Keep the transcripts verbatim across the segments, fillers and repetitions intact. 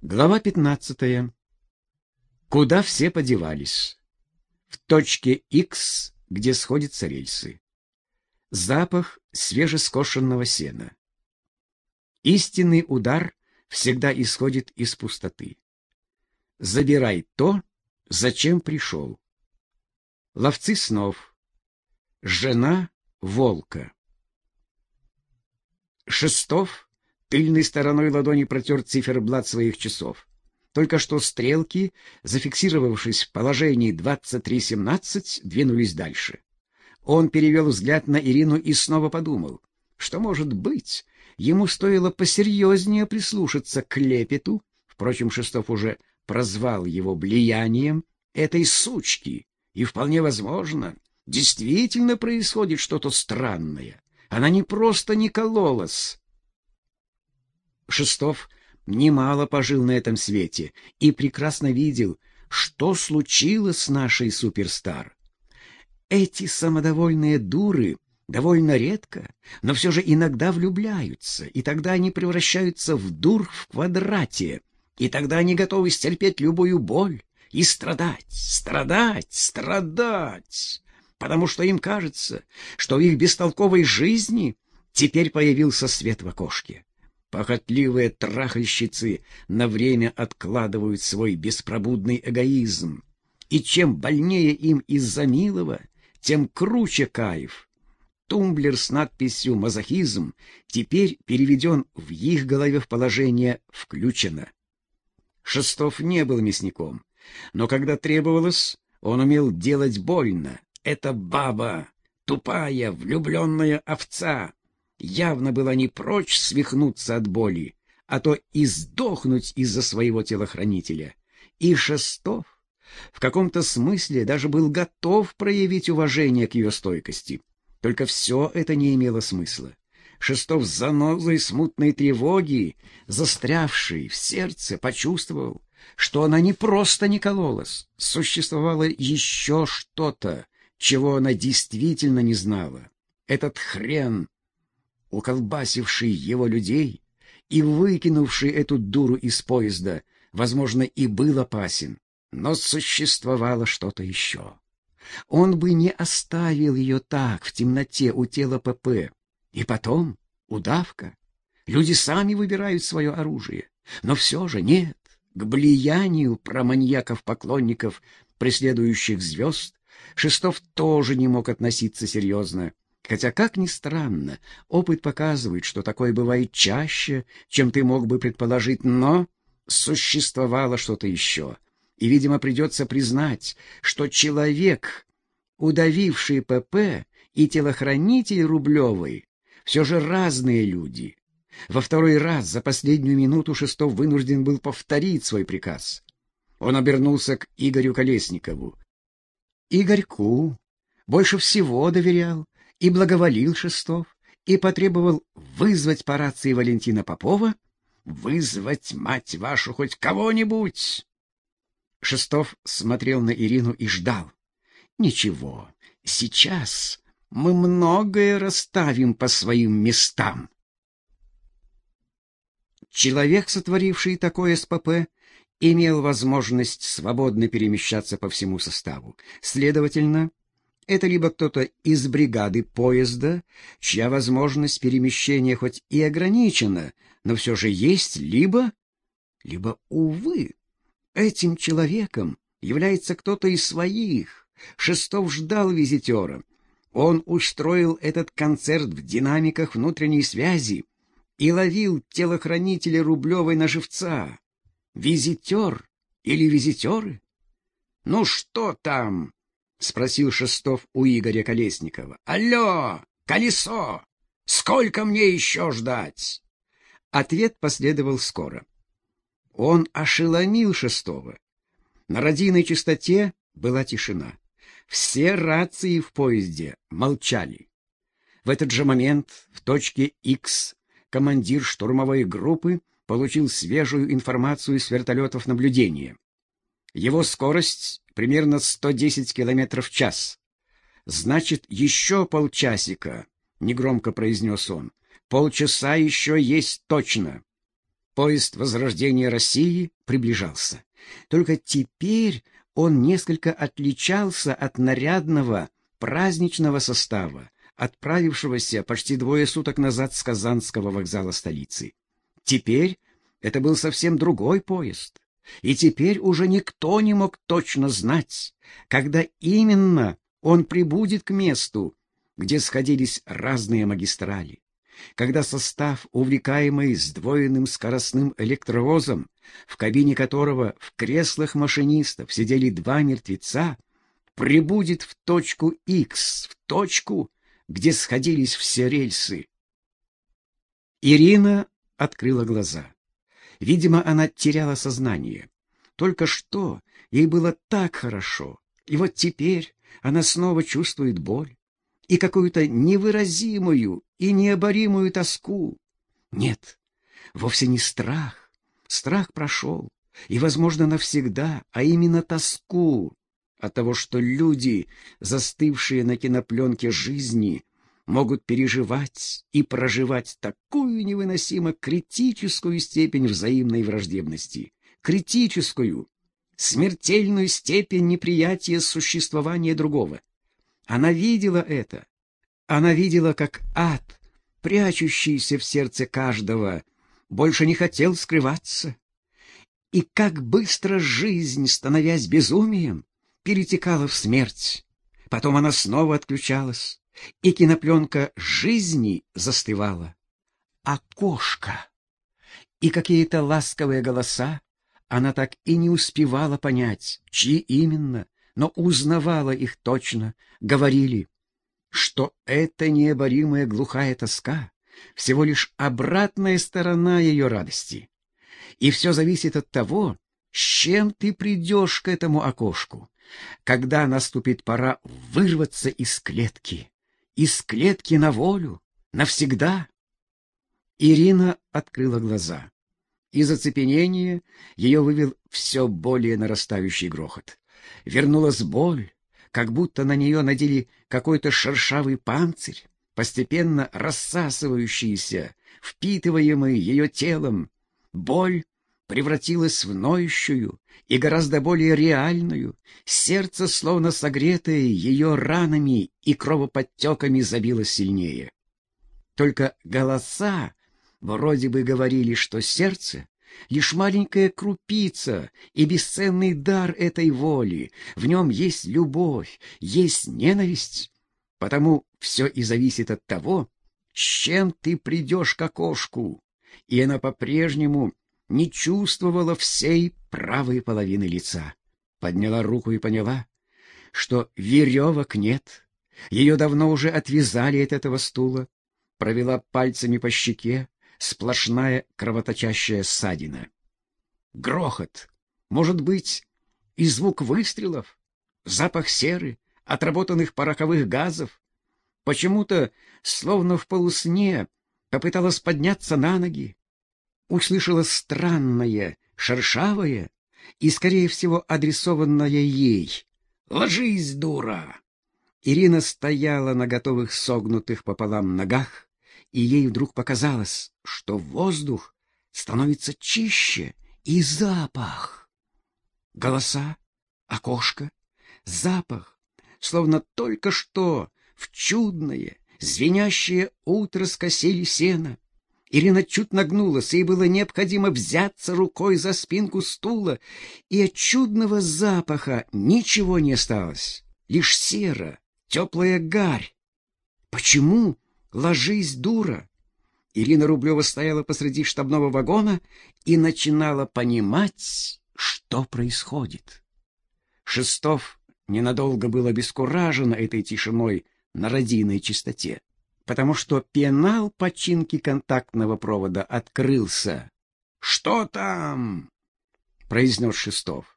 Глава пятнадцатая. Куда все подевались? В точке Х, где сходятся рельсы. Запах свежескошенного сена. Истинный удар всегда исходит из пустоты. Забирай то, зачем пришел. Ловцы снов. Жена волка. Шестов тыльной стороной ладони протер циферблат своих часов. Только что стрелки, зафиксировавшись в положении двадцать три семнадцать, двинулись дальше. Он перевел взгляд на Ирину и снова подумал, что, может быть, ему стоило посерьезнее прислушаться к лепету, впрочем, Шестов уже прозвал его влиянием, этой сучки, и вполне возможно, действительно происходит что-то странное. Она не просто не кололась. Шестов немало пожил на этом свете и прекрасно видел, что случилось с нашей суперстар. Эти самодовольные дуры довольно редко, но все же иногда влюбляются, и тогда они превращаются в дур в квадрате, и тогда они готовы стерпеть любую боль и страдать, страдать, страдать, потому что им кажется, что в их бестолковой жизни теперь появился свет в окошке. Похотливые трахальщицы на время откладывают свой беспробудный эгоизм. И чем больнее им из-за милого, тем круче кайф. Тумблер с надписью «Мазохизм» теперь переведен в их голове в положение «включено». Шестов не был мясником, но когда требовалось, он умел делать больно. Эта баба, тупая, влюбленная овца, явно была не прочь свихнуться от боли, а то и сдохнуть из-за своего телохранителя. И Шестов в каком-то смысле даже был готов проявить уважение к ее стойкости. Только все это не имело смысла. Шестов с занозой смутной тревоги, застрявшей в сердце, почувствовал, что она не просто не кололась, существовало еще что-то, чего она действительно не знала. Этот хрен, уколбасивший его людей и выкинувший эту дуру из поезда, возможно, и был опасен, но существовало что-то еще. Он бы не оставил ее так в темноте у тела ПП. И потом удавка. Люди сами выбирают свое оружие. Но все же нет. К влиянию проманьяков-поклонников, преследующих звезд, Шестов тоже не мог относиться серьезно. Хотя, как ни странно, опыт показывает, что такое бывает чаще, чем ты мог бы предположить, но существовало что-то еще. И, видимо, придется признать, что человек, удавивший ПП, и телохранитель Рублевой, все же разные люди. Во второй раз за последнюю минуту Шестов вынужден был повторить свой приказ. Он обернулся к Игорю Колесникову. Игорьку больше всего доверял и благоволил Шестов, и потребовал вызвать по рации Валентина Попова, вызвать, мать вашу, хоть кого-нибудь. Шестов смотрел на Ирину и ждал. Ничего, сейчас мы многое расставим по своим местам. Человек, сотворивший такое с ПП, имел возможность свободно перемещаться по всему составу. Следовательно, это либо кто-то из бригады поезда, чья возможность перемещения хоть и ограничена, но все же есть, либо... Либо, увы, этим человеком является кто-то из своих. Шестов ждал визитера. Он устроил этот концерт в динамиках внутренней связи и ловил телохранителя Рублевой на живца. Визитер или визитеры? «Ну что там?» — спросил Шестов у Игоря Колесникова. «Алло, колесо! Сколько мне еще ждать?» Ответ последовал скоро. Он ошеломил Шестова. На радийной частоте была тишина. Все рации в поезде молчали. В этот же момент в точке Х командир штурмовой группы получил свежую информацию с вертолетов наблюдения. Его скорость примерно сто десять километров в час. «Значит, еще полчасика», — негромко произнес он. «Полчаса еще есть точно». Поезд возрождения России приближался. Только теперь он несколько отличался от нарядного праздничного состава, отправившегося почти двое суток назад с Казанского вокзала столицы. Теперь это был совсем другой поезд, и теперь уже никто не мог точно знать, когда именно он прибудет к месту, где сходились разные магистрали, когда состав, увлекаемый сдвоенным скоростным электровозом, в кабине которого в креслах машинистов сидели два мертвеца, прибудет в точку Х, в точку, где сходились все рельсы. Ирина открыла глаза. Видимо, она теряла сознание. Только что ей было так хорошо, и вот теперь она снова чувствует боль и какую-то невыразимую и необоримую тоску. Нет, вовсе не страх. Страх прошел, и, возможно, навсегда, а именно тоску от того, что люди, застывшие на кинопленке жизни, могут переживать и проживать такую невыносимо критическую степень взаимной враждебности, критическую, смертельную степень неприятия существования другого. Она видела это. Она видела, как ад, прячущийся в сердце каждого, больше не хотел скрываться. И как быстро жизнь, становясь безумием, перетекала в смерть. Потом она снова отключалась, и кинопленка жизни застывала. Окошко и какие-то ласковые голоса, она так и не успевала понять, чьи именно, но узнавала их точно, говорили, что эта необоримая глухая тоска всего лишь обратная сторона ее радости. И все зависит от того, с чем ты придешь к этому окошку, когда наступит пора вырваться из клетки, из клетки на волю, навсегда. Ирина открыла глаза. Из оцепенения ее вывел все более нарастающий грохот. Вернулась боль, как будто на нее надели какой-то шершавый панцирь, постепенно рассасывающийся, впитываемый ее телом. Боль превратилась в ноющую и гораздо более реальную. Сердце, словно согретое ее ранами и кровоподтеками, забилось сильнее. Только голоса вроде бы говорили, что сердце — лишь маленькая крупица и бесценный дар этой воли. В нем есть любовь, есть ненависть. Потому все и зависит от того, с чем ты придешь к окошку. И она по-прежнему не чувствовала всей правой половины лица. Подняла руку и поняла, что веревок нет. Ее давно уже отвязали от этого стула. Провела пальцами по щеке, сплошная кровоточащая ссадина. Грохот, может быть, и звук выстрелов, запах серы, отработанных пороховых газов. Почему-то, словно в полусне, попыталась подняться на ноги. Услышала странное, шершавое и, скорее всего, адресованное ей: «Ложись, дура!». Ирина стояла на готовых согнутых пополам ногах, и ей вдруг показалось, что воздух становится чище, и запах. Голоса, окошко, запах, словно только что в чудное, звенящее утро скосили сено. Ирина чуть нагнулась, ей было необходимо взяться рукой за спинку стула, и от чудного запаха ничего не осталось, лишь сера, теплая гарь. Почему? «Ложись, дура!» Ирина Рублева стояла посреди штабного вагона и начинала понимать, что происходит. Шестов ненадолго был обескуражен этой тишиной на радийной частоте, потому что пенал починки контактного провода открылся. «Что там?» — произнес Шестов.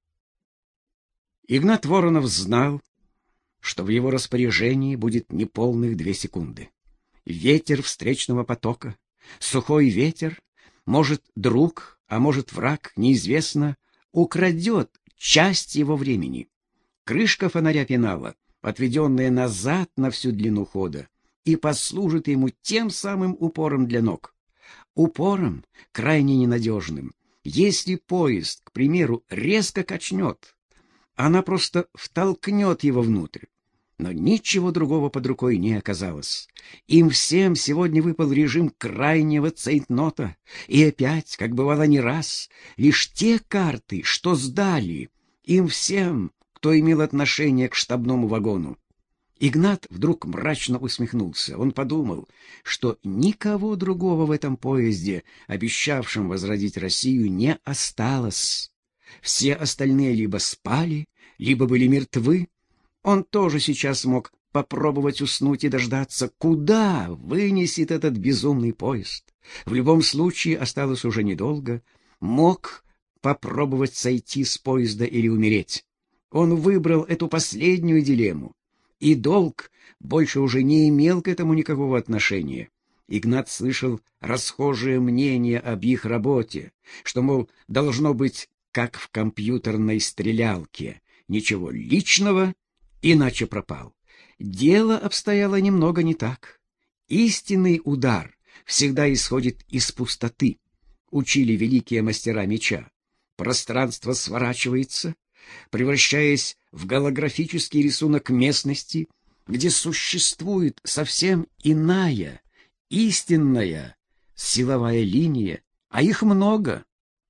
Игнат Воронов знал, что в его распоряжении будет неполных две секунды. Ветер встречного потока, сухой ветер, может, друг, а может, враг, неизвестно, украдет часть его времени. Крышка фонаря пенала, отведенная назад на всю длину хода, и послужит ему тем самым упором для ног. упором, крайне ненадежным. Если поезд, к примеру, резко качнет, она просто втолкнет его внутрь. Но ничего другого под рукой не оказалось. Им всем сегодня выпал режим крайнего цейтнота. И опять, как бывало не раз, лишь те карты, что сдали им всем, кто имел отношение к штабному вагону. Игнат вдруг мрачно усмехнулся. Он подумал, что никого другого в этом поезде, обещавшем возродить Россию, не осталось. Все остальные либо спали, либо были мертвы. Он тоже сейчас мог попробовать уснуть и дождаться, куда вынесет этот безумный поезд. В любом случае осталось уже недолго. Мог попробовать сойти с поезда или умереть. Он выбрал эту последнюю дилемму. И долг больше уже не имел к этому никакого отношения. Игнат слышал расхожее мнение об их работе, что, мол, должно быть как в компьютерной стрелялке. Ничего личного, иначе пропал. Дело обстояло немного не так. Истинный удар всегда исходит из пустоты, учили великие мастера меча. Пространство сворачивается, превращаясь в голографический рисунок местности, где существует совсем иная, истинная силовая линия, а их много.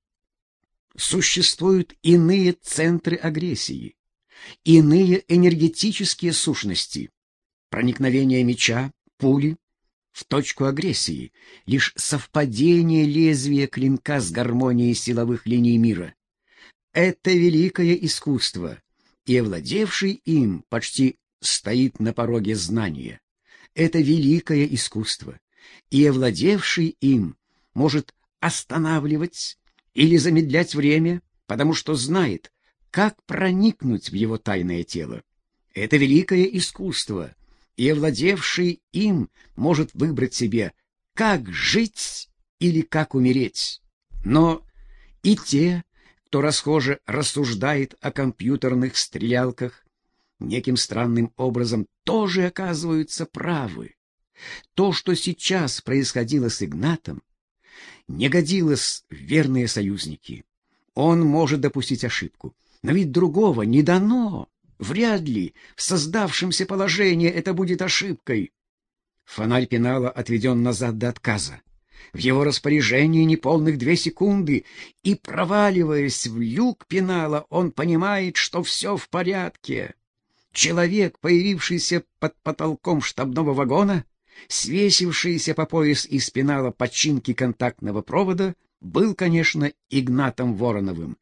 Существуют иные центры агрессии, иные энергетические сущности. Проникновение меча, пули в точку агрессии — лишь совпадение лезвия клинка с гармонией силовых линий мира. Это великое искусство, и овладевший им почти стоит на пороге знания. Это великое искусство, и овладевший им может останавливать или замедлять время, потому что знает, как проникнуть в его тайное тело. Это великое искусство, и овладевший им может выбрать себе, как жить или как умереть. Но и те, кто расхоже рассуждает о компьютерных стрелялках, неким странным образом тоже оказываются правы. То, что сейчас происходило с Игнатом, не годилось в верные союзники. Он может допустить ошибку, но ведь другого не дано. Вряд ли в создавшемся положении это будет ошибкой. Фонарь Пенала отведен назад до отказа. В его распоряжении неполных две секунды, и, проваливаясь в люк Пенала, он понимает, что все в порядке. Человек, появившийся под потолком штабного вагона, свесившийся по пояс из Пенала починки контактного провода, был, конечно, Игнатом Вороновым.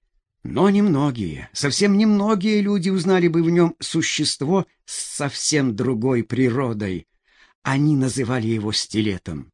Но немногие, совсем немногие люди узнали бы в нем существо с совсем другой природой. Они называли его стилетом.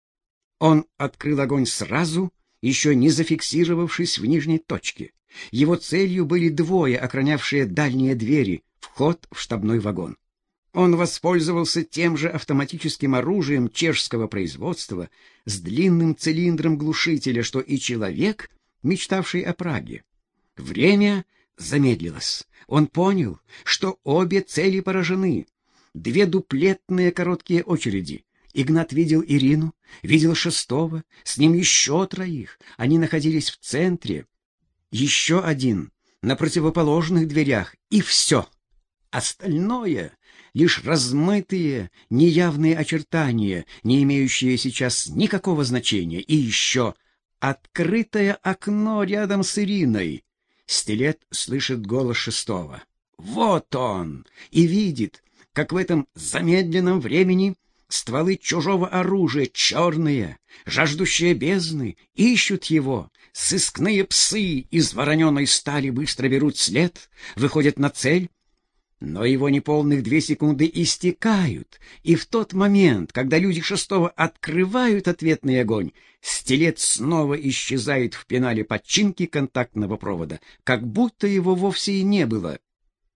Он открыл огонь сразу, еще не зафиксировавшись в нижней точке. Его целью были двое, охранявшие дальние двери, вход в штабной вагон. Он воспользовался тем же автоматическим оружием чешского производства с длинным цилиндром глушителя, что и человек, мечтавший о Праге. Время замедлилось. Он понял, что обе цели поражены. Две дуплетные короткие очереди. Игнат видел Ирину, видел шестого, с ним еще троих. Они находились в центре. Еще один на противоположных дверях. И все. Остальное — лишь размытые, неявные очертания, не имеющие сейчас никакого значения. И еще открытое окно рядом с Ириной. Стилет слышит голос шестого. Вот он! И видит, как в этом замедленном времени стволы чужого оружия, черные, жаждущие бездны, ищут его. Сыскные псы из вороненой стали быстро берут след, выходят на цель. Но его неполных две секунды истекают, и в тот момент, когда люди шестого открывают ответный огонь, стилет снова исчезает в пенале подчинки контактного провода, как будто его вовсе и не было.